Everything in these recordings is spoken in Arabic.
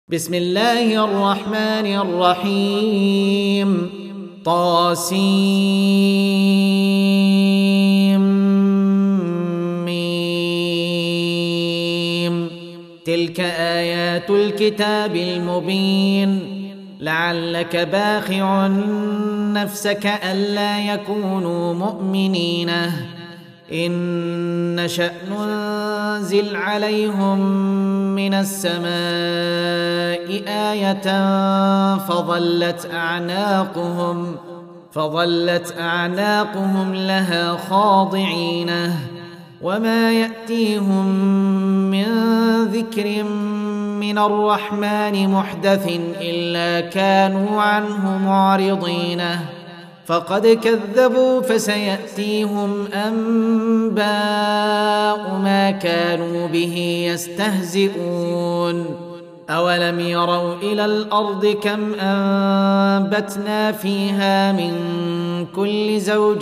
بسم الله الرحمن الرحيم طاسيم تلك آيات الكتاب المبين لعلك باخع نفسك ألا يكونوا مؤمنين إن نشأ ننزل عليهم من السماء آية فظلت أعناقهم لها خاضعين وما يأتيهم من ذكر من الرحمن محدث إلا كانوا عنه معرضين فقد كذبوا فسيأتيهم أنباء ما كانوا به يستهزئون أولم يروا إلى الأرض كم أنبتنا فيها من كل زوج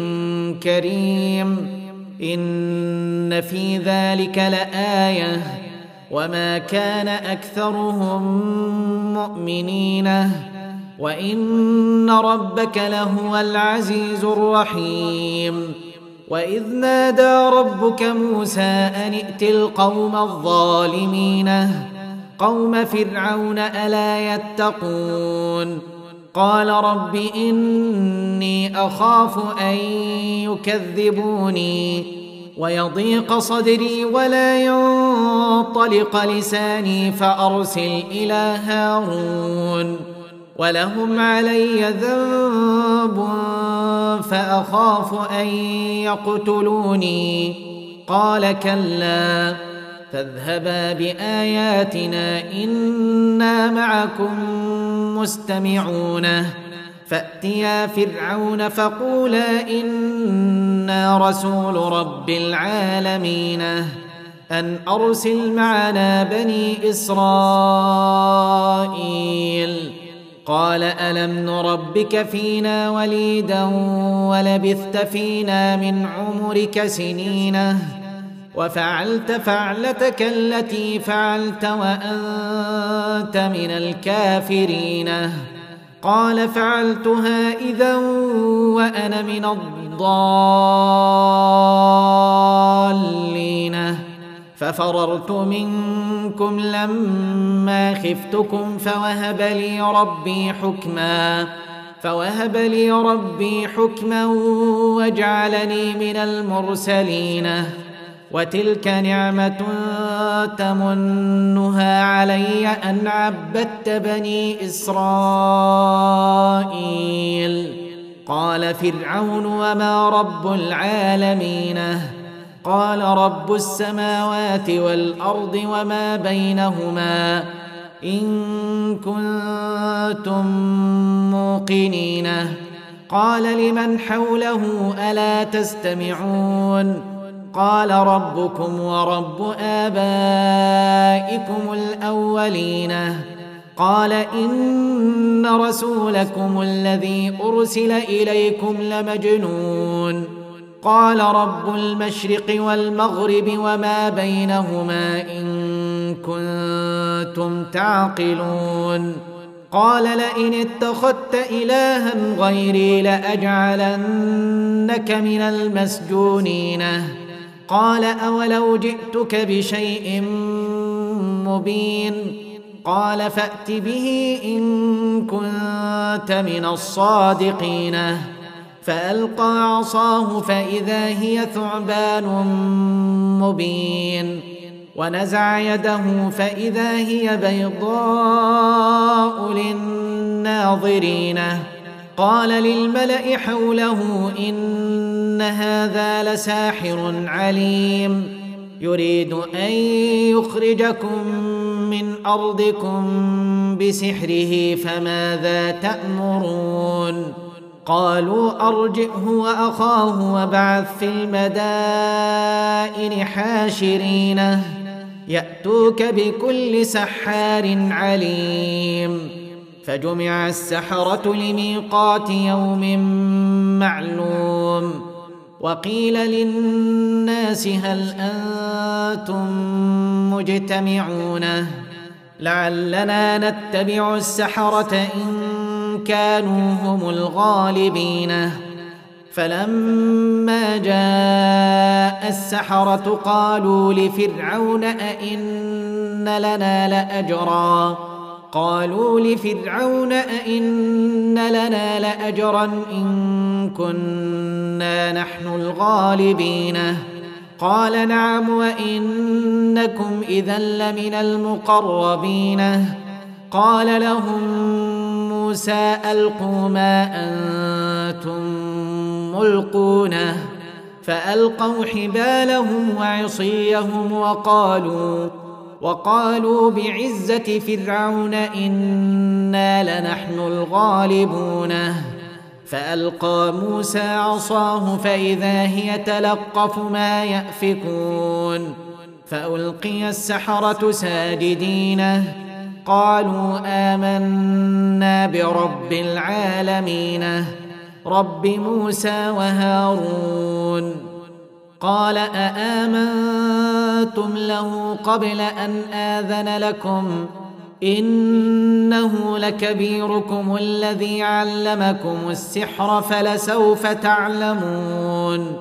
كريم إن في ذلك لآية وما كان أكثرهم مؤمنين وإن ربك لهو العزيز الرحيم وإذ نادى ربك موسى أن ائت القوم الظالمين قوم فرعون ألا يتقون قال رب إني أخاف أن يكذبوني ويضيق صدري ولا ينطلق لساني فأرسل إلى هارون ولهم علي ذنب فأخاف أن يقتلوني قال كلا فاذهبا بآياتنا إنا معكم مستمعون فأتيا فرعون فقولا إنا رسول رب العالمين أن أرسل معنا بني إسرائيل قال ألم نربك فينا وليدا ولبثت فينا من عمرك سنين وفعلت فعلتك التي فعلت وأنت من الكافرين قال فعلتها إذا وأنا من الضالين ففررت منكم لما خفتكم فوهب لي ربي حكما وجعلني من المرسلين وتلك نعمة تمنها علي أن عبدت بني إسرائيل قال فرعون وما رب العالمين قال رب السماوات والأرض وما بينهما إن كنتم موقنين قال لمن حوله ألا تستمعون قال ربكم ورب آبائكم الأولين قال إن رسولكم الذي أرسل إليكم لمجنون قال رب المشرق والمغرب وما بينهما إن كنتم تعقلون قال لئن اتخذت إلها غيري لأجعلنك من المسجونين قال أولو جئتك بشيء مبين قال فأت به إن كنت من الصادقين فألقى عصاه فإذا هي ثعبان مبين ونزع يده فإذا هي بيضاء للناظرين قال للملأ حوله إن هذا لساحر عليم يريد أن يخرجكم من أرضكم بسحره فماذا تأمرون قالوا أرجئه وأخاه وابعث في المدائن حاشرين يأتوك بكل سحار عليم فجمع السحرة لميقات يوم معلوم وقيل للناس هل أنتم مجتمعون لعلنا نتبع السحرة إن كانوا هم الغالبين. فلما جاء السحرة قالوا لفرعون أئن لنا لأجرا إن كنا نحن الغالبين. قال نعم وإنكم إذا لمن المقربين. قال لهم موسى ألقوا ما أنتم ملقونه. فألقوا حبالهم وعصيهم وقالوا بعزة فرعون إنا لنحن الغالبون. فألقى موسى عصاه فإذا هي تلقف ما يأفكون. فألقي السحرة ساجدين قالوا آمنا برب العالمين رب موسى وهارون. قال أآمنتم له قبل أن آذن لكم إنه لكبيركم الذي علمكم السحر فلسوف تعلمون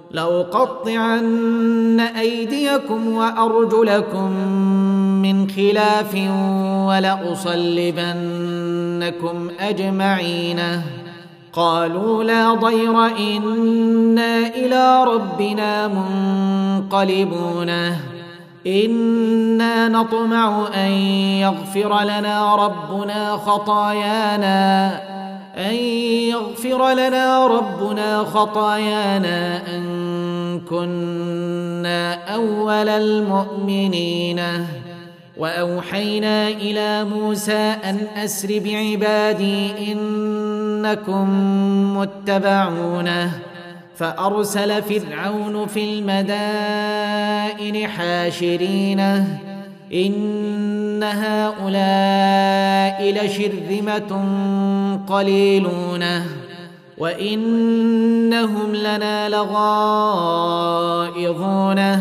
لأقطعن أيديكم وأرجلكم من خلاف ولأصلبنكم أجمعين. قالوا لا ضير إنا إلى ربنا منقلبون. إنا نطمع أن يغفر لنا ربنا خطايانا أن كنا أول المؤمنين. وأوحينا إلى موسى أن أسر بعبادي إنكم متبعونه. فأرسل فرعون في المدائن حاشرين إن هؤلاء لشرذمة قليلون وإنهم لنا لغائظون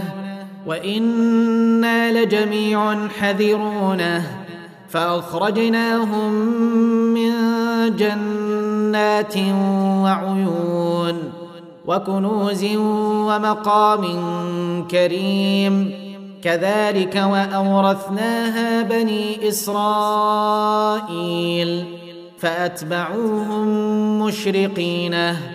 وإنا لجميع حذرون. فأخرجناهم من جنات وعيون وكنوز ومقام كريم. كذلك وأورثناها بني إسرائيل فأتبعوهم مشرقين.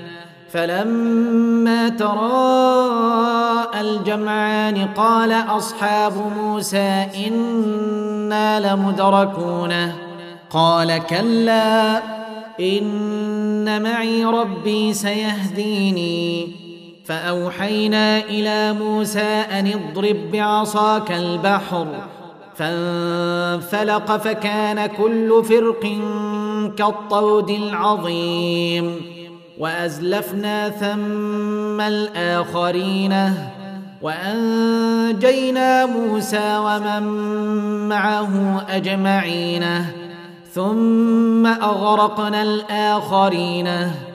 فلما تراءى الجمعان قال أصحاب موسى إنا لمدركون. قال كلا إن معي ربي سيهديني. فأوحينا إلى موسى أن اضرب بعصاك البحر فانفلق فكان كل فرق كالطود العظيم. وأزلفنا ثم الآخرين وأنجينا موسى ومن معه أجمعين ثم أغرقنا الآخرين.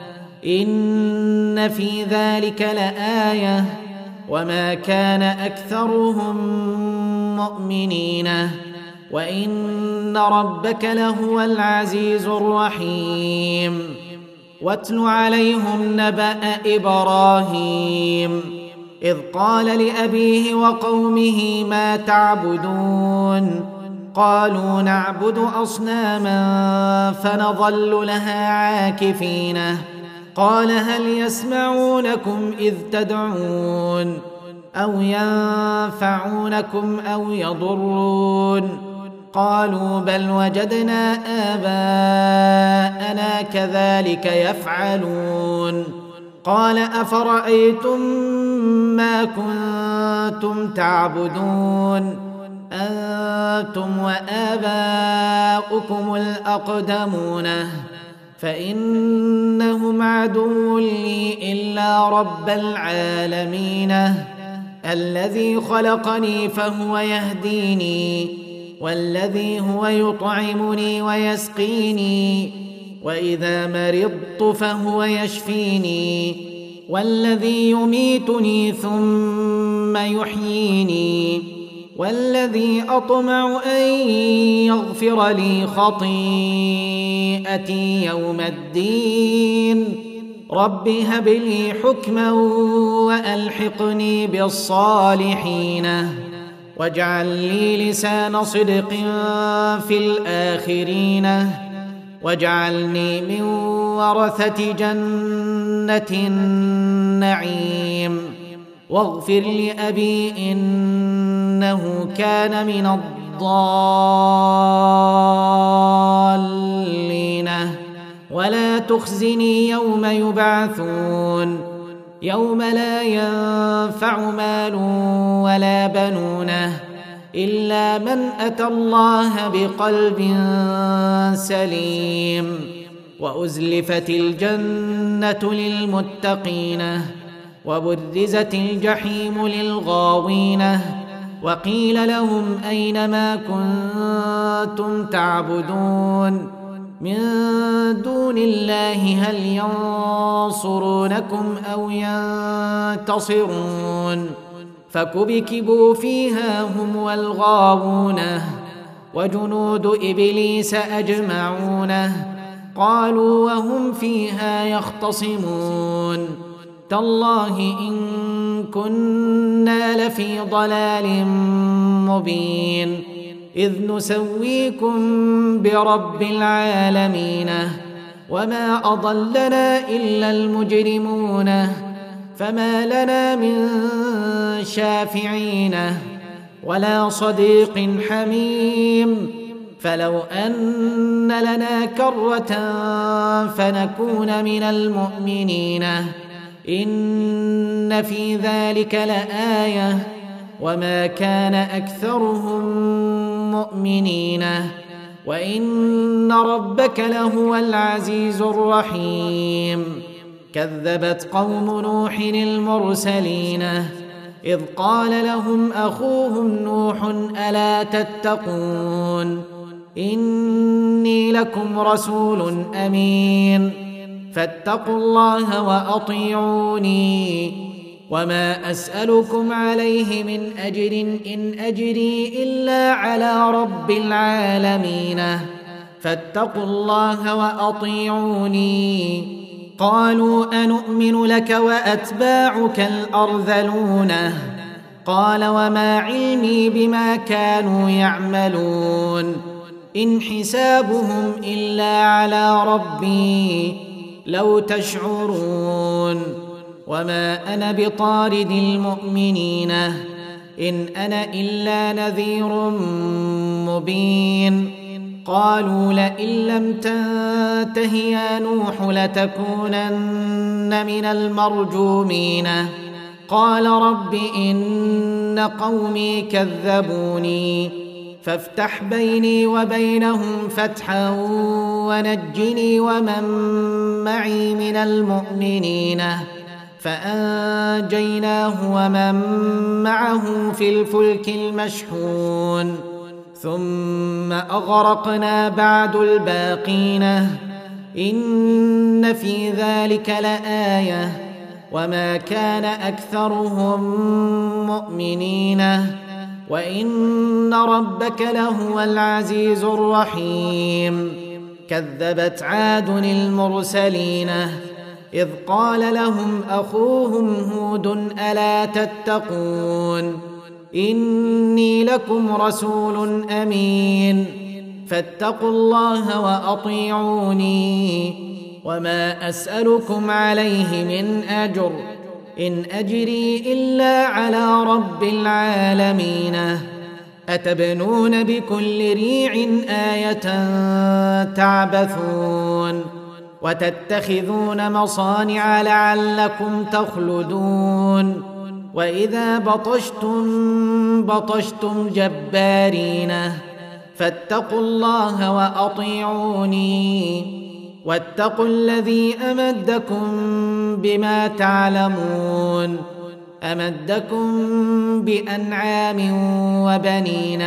إن في ذلك لآية وما كان أكثرهم مؤمنين وإن ربك لهو العزيز الرحيم. واتل عليهم نبأ إبراهيم إذ قال لأبيه وقومه ما تعبدون. قالوا نعبد أصناما فنظل لها عاكفين. قال هل يسمعونكم إذ تدعون أو ينفعونكم أو يضرون. قالوا بل وجدنا آباءنا كذلك يفعلون. قال أفرأيتم ما كنتم تعبدون أنتم وآباؤكم الأقدمون فإنهم عدو لي إلا رب العالمين الذي خلقني فهو يهديني والذي هو يطعمني ويسقيني وإذا مرضت فهو يشفيني والذي يميتني ثم يحييني والذي أطمع أن يغفر لي خطيئتي يوم الدين رب هب لي حكما وألحقني بالصالحين واجعل لي لسان صدق في الآخرين واجعلني من ورثة جنة النعيم واغفر لأبي إنه كان من الضالين ولا تخزني يوم يبعثون يوم لا ينفع مال ولا بنون إلا من أتى الله بقلب سليم وأزلفت الجنة للمتقين وبرزت الجحيم للغاوين وقيل لهم أين ما كنتم تعبدون من دون الله هل ينصرونكم أو ينتصرون فكبكبوا فيها هم والغاوون وجنود إبليس أجمعون قالوا وهم فيها يختصمون تالله إن كنا لفي ضلال مبين إذ نسويكم برب العالمين وما أضلنا إلا المجرمون فما لنا من شافعين ولا صديق حميم فلو أن لنا كرة فنكون من المؤمنين إن في ذلك لآية وما كان أكثرهم مؤمنين وإن ربك لهو العزيز الرحيم كذبت قوم نوح المرسلين إذ قال لهم أخوهم نوح ألا تتقون إني لكم رسول أمين فاتقوا الله وأطيعوني وما أسألكم عليه من أجر إن أجري إلا على رب العالمين فاتقوا الله وأطيعوني قالوا أنؤمن لك وأتباعك الأرذلون قال وما علمي بما كانوا يعملون إن حسابهم إلا على ربي لو تشعرون وما أنا بطارد المؤمنين إن أنا إلا نذير مبين قالوا لئن لم تنته يا نوح لتكونن من المرجومين قال رب إن قومي كذبوني فافتح بيني وبينهم فتحا ونجني ومن معي من المؤمنين فأنجيناه ومن معه في الفلك المشحون ثم أغرقنا بعد الباقين إن في ذلك لآية وما كان أكثرهم مؤمنين وإن ربك لهو العزيز الرحيم كذبت عاد المرسلين إذ قال لهم أخوهم هود ألا تتقون إني لكم رسول أمين فاتقوا الله وأطيعوني وما أسألكم عليه من أجر إن أجري إلا على رب العالمين أتبنون بكل ريع آية تعبثون وتتخذون مصانع لعلكم تخلدون وإذا بطشتم جبارين فاتقوا الله وأطيعوني واتقوا الذي أمدكم بما تعلمون أمدكم بأنعام وبنين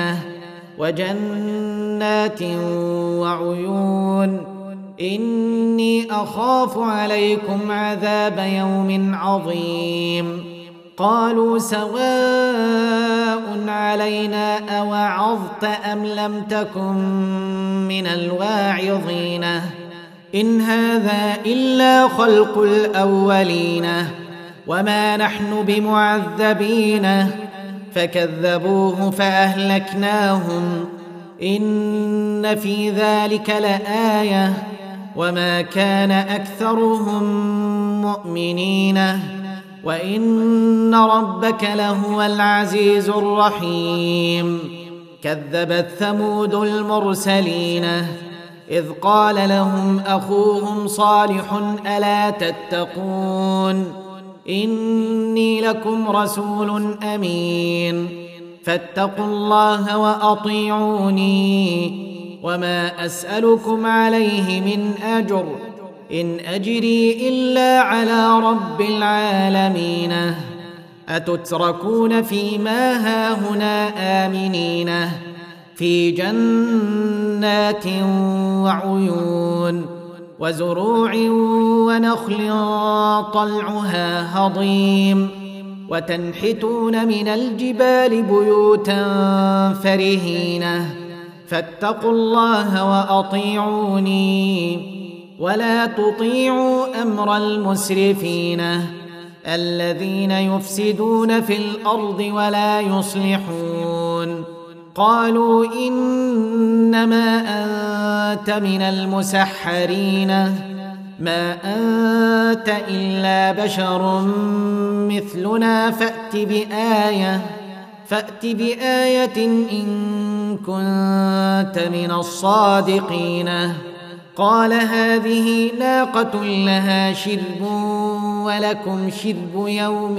وجنات وعيون إني أخاف عليكم عذاب يوم عظيم قالوا سواء علينا أوعظت أم لم تكن من الواعظين إن هذا إلا خلق الأولين وما نحن بمعذبين فكذبوه فأهلكناهم إن في ذلك لآية وما كان أكثرهم مؤمنين وإن ربك لهو العزيز الرحيم كذبت ثمود المرسلين إذ قال لهم أخوهم صالح ألا تتقون إني لكم رسول أمين فاتقوا الله وأطيعوني وما أسألكم عليه من أجر إن أجري إلا على رب العالمين أتتركون فيما هاهنا آمنين في جنات وعيون وزروع ونخل طلعها هضيم وتنحتون من الجبال بيوتا فرهين فاتقوا الله وأطيعوني ولا تطيعوا أمر المسرفين الذين يفسدون في الأرض ولا يصلحون قالوا إنما أنت من المسحرين ما أنت إلا بشر مثلنا فأت بآية إن كنت من الصادقين قال هذه ناقة لها شرب ولكم شرب يوم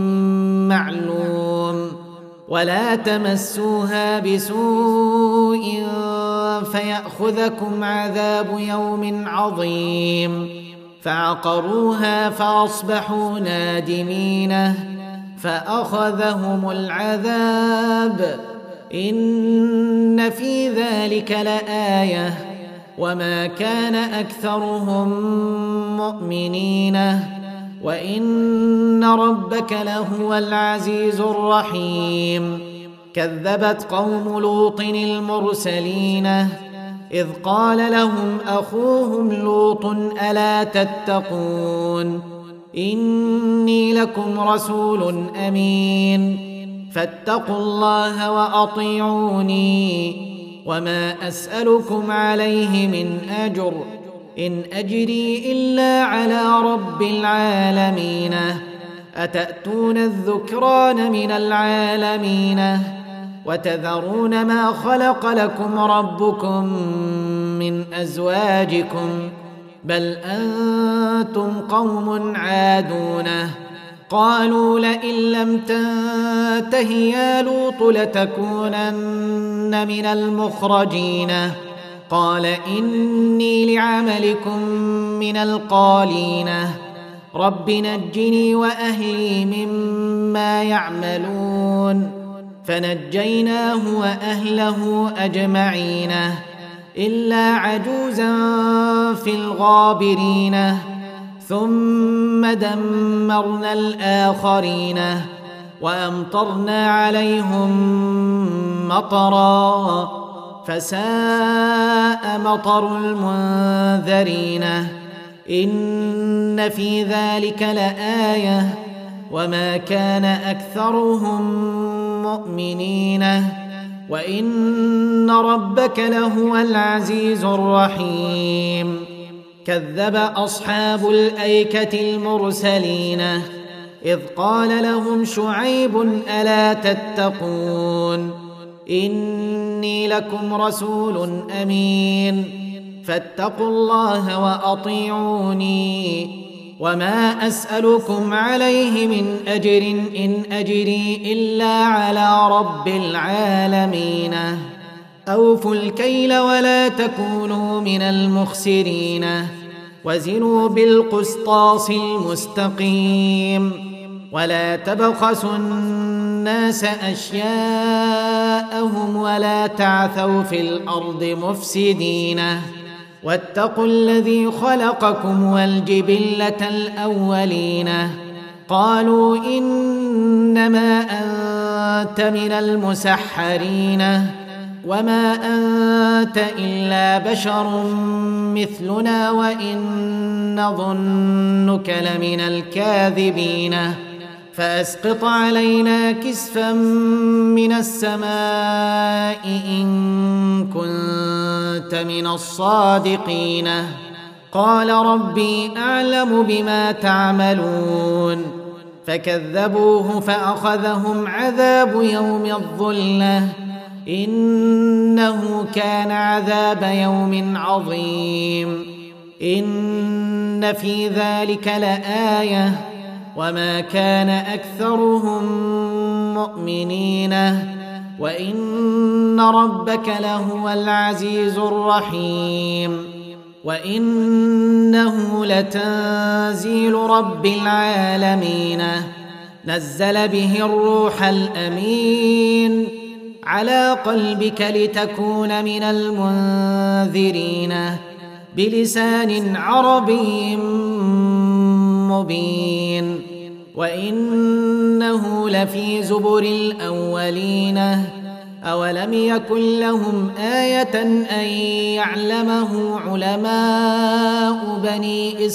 معلوم ولا تمسوها بسوء فيأخذكم عذاب يوم عظيم فعقروها فأصبحوا نادمين فأخذهم العذاب إن في ذلك لآية وما كان أكثرهم مؤمنين وإن ربك لهو العزيز الرحيم كذبت قوم لوط المرسلين إذ قال لهم أخوهم لوط ألا تتقون إني لكم رسول أمين فاتقوا الله وأطيعوني وما أسألكم عليه من أجر إن أجري إلا على رب العالمين أتأتون الذكران من العالمين وتذرون ما خلق لكم ربكم من أزواجكم بل أنتم قوم عادون قالوا لئن لم تنته يا لوط لتكونن من المخرجين قال إني لعملكم من القالين رب نجني وأهلي مما يعملون فنجيناه وأهله أجمعين إلا عجوزا في الغابرين ثم دمرنا الآخرين وأمطرنا عليهم مطرا فساء مطر المنذرين إن في ذلك لآية وما كان أكثرهم مؤمنين وإن ربك لهو العزيز الرحيم كذب أصحاب الأيكة المرسلين إذ قال لهم شعيب ألا تتقون إني لكم رسول أمين فاتقوا الله وأطيعوني وما أسألكم عليه من أجر إن أجري إلا على رب العالمين أوفوا الكيل ولا تكونوا من المخسرين وزنوا بالقسطاس المستقيم ولا تبخسوا الناس أشياءهم ولا تعثوا في الأرض مفسدين واتقوا الذي خلقكم والجبلة الأولين قالوا إنما أنت من المسحرين وما أنت إلا بشر مثلنا وإن نظنك لمن الكاذبين فأسقط علينا كسفا من السماء إن كنت من الصادقين قال ربي أعلم بما تعملون فكذبوه فأخذهم عذاب يوم الظلة إنه كان عذاب يوم عظيم إن في ذلك لآية وما كان أكثرهم مؤمنين وإن ربك لهو العزيز الرحيم وإنه لتنزيل رب العالمين نزل به الروح الأمين على قلبك لتكون من المنذرين بلسان عربي مبين وإنه لفي زبر الأولين أولم يكن لهم آية أن يعلمه علماء بني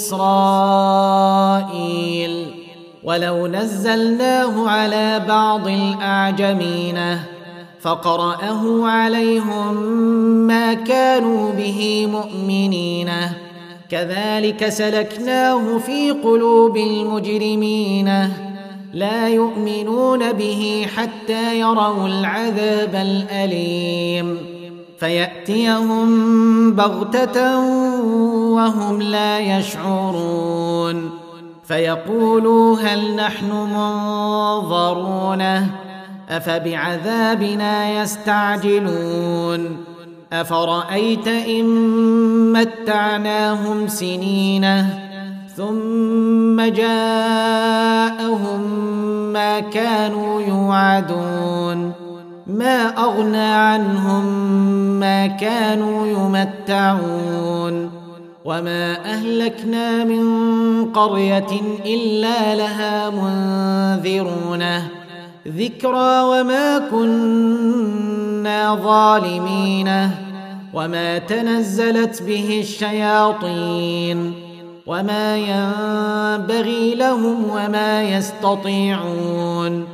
إسرائيل ولو نزلناه على بعض الأعجمين فقرأه عليهم ما كانوا به مؤمنين كذلك سلكناه في قلوب المجرمين لا يؤمنون به حتى يروا العذاب الأليم فيأتيهم بغتة وهم لا يشعرون فيقولوا هل نحن منظرون أفبعذابنا يستعجلون أفرأيت إن متعناهم سنين ثم جاءهم ما كانوا يوعدون ما أغنى عنهم ما كانوا يمتعون وما أهلكنا من قرية إلا لها منذرون ذكرى وما كنا ظالمين وما تنزلت به الشياطين وما ينبغي لهم وما يستطيعون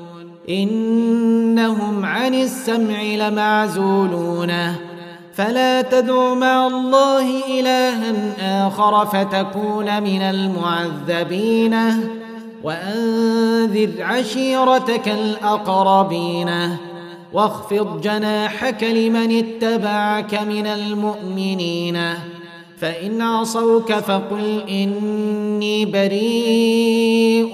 إنهم عن السمع لمعزولون فلا تدع مع الله إلها آخر فتكون من المعذبين وأنذر عشيرتك الأقربين واخفض جناحك لمن اتبعك من المؤمنين فإن عصوك فقل إني بريء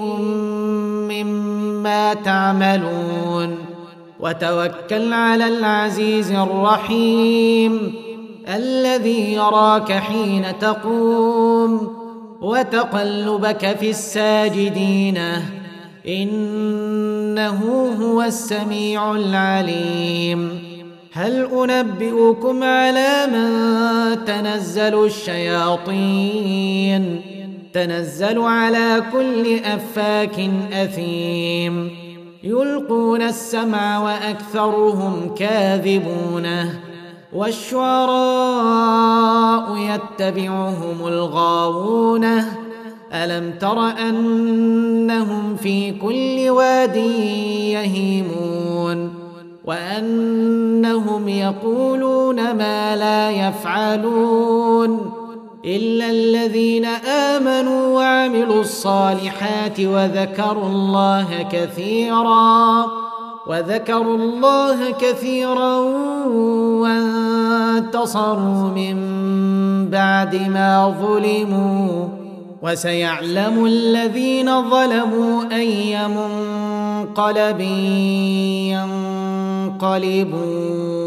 مما تعملون وتوكل على العزيز الرحيم الذي يراك حين تقوم وتقلبك في الساجدين إنه هو السميع العليم هل أنبئكم على من تنزل الشياطين تنزل على كل أفاك أثيم يلقون السمع وأكثرهم كاذبون والشعراء يتبعهم الغاوون ألم تر أنهم في كل واد يهيمون وأنهم يقولون ما لا يفعلون إلا الذين آمنوا وعملوا الصالحات وذكروا الله كثيرا وانتصروا من بعد ما ظلموا وسيعلم الذين ظلموا أي منقلب ينقلبون